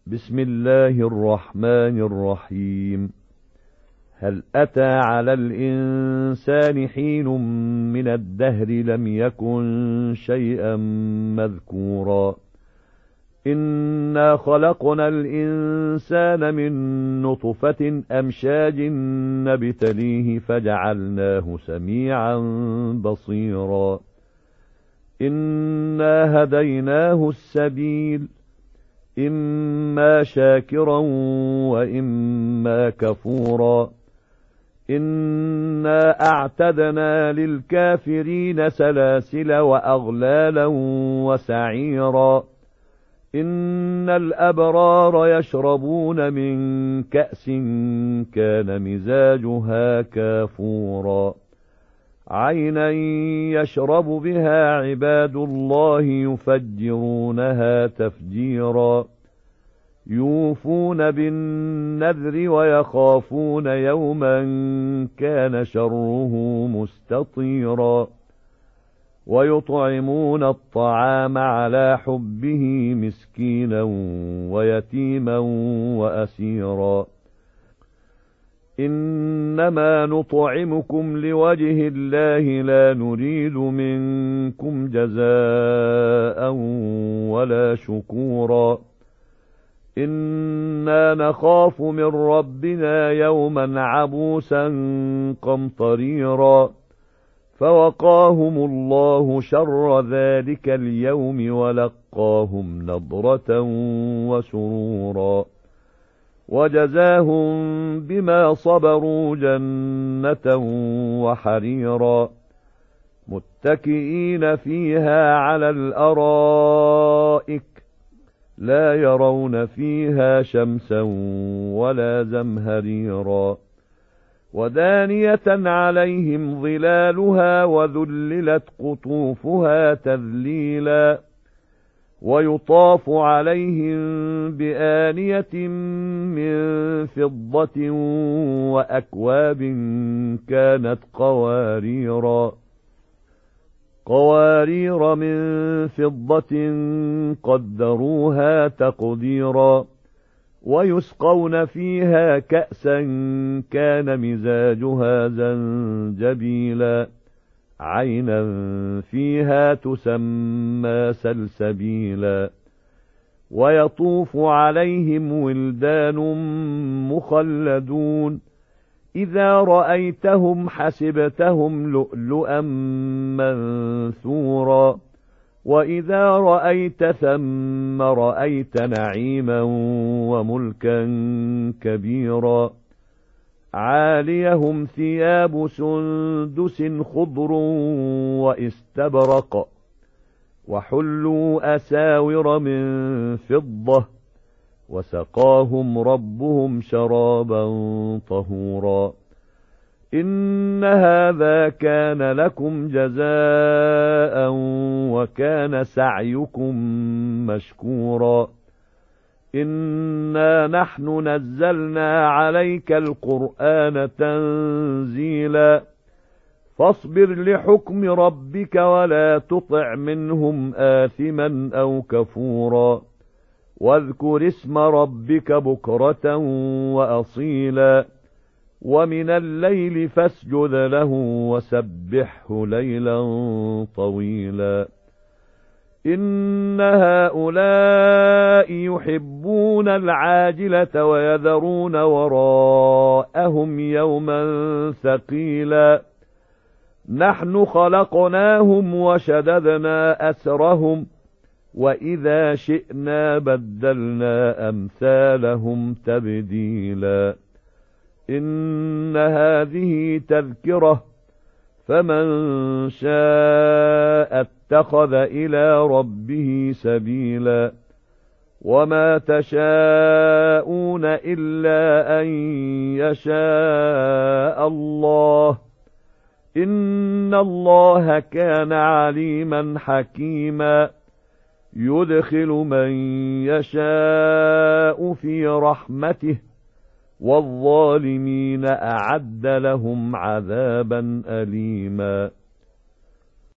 بسم الله الرحمن الرحيم. هل أتى على الإنسان حين من الدهر لم يكن شيئا مذكورا إنا خلقنا الإنسان من نطفة أمشاج نبتليه فجعلناه سميعا بصيرا إنا هديناه السبيل إما شاكرا وإما كفورا إنا أعتدنا للكافرين سلاسل وأغلالا وسعيرا إن الأبرار يشربون من كأس كان مزاجها كافورا عينا يشرب بها عباد الله يفجرونها تفجيرا يوفون بالنذر ويخافون يوما كان شره مستطيرا ويطعمون الطعام على حبه مسكينا ويتيما وأسيرا إنما نطعمكم لوجه الله لا نريد منكم جزاء ولا شكورا إنا نخاف من ربنا يوما عبوسا قمطريرا فوقاهم الله شر ذلك اليوم ولقاهم نضرة وسرورا وجزاهم بما صبروا جنة وحريرا متكئين فيها على الأرائك لا يرون فيها شمسا ولا زمهريرا ودانية عليهم ظلالها وذللت قطوفها تذليلا ويطاف عليهم بآنية من فضة وأكواب كانت قوارير من فضة قدروها تقديرا ويسقون فيها كأسا كان مزاجها زنجبيلا عينا فيها تسمى سلسبيلا ويطوف عليهم ولدان مخلدون إذا رأيتهم حسبتهم لؤلؤا منثورا وإذا رأيت ثم رأيت نعيما وملكا كبيرا عاليهم ثياب سندس خضر واستبرق وحلوا أساور من فضة وسقاهم ربهم شرابا طهورا إن هذا كان لكم جزاء وكان سعيكم مشكورا إنا نحن نزلنا عليك القرآن تنزيلا فاصبر لحكم ربك ولا تطع منهم آثما أو كفورا واذكر اسم ربك بكرة وأصيلا ومن الليل فاسجد له وسبحه ليلا طويلا إن هؤلاء يحبون العاجلة ويذرون وراءهم يوما ثقيلا نحن خلقناهم وشددنا أسرهم وإذا شئنا بدلنا أمثالهم تبديلا إن هذه تذكرة فمن شاء اتخذ إلى ربه سبيلا وما تشاءون إلا أن يشاء الله إن الله كان عليما حكيما يدخل من يشاء في رحمته والظالمين أعد لهم عذابا أليما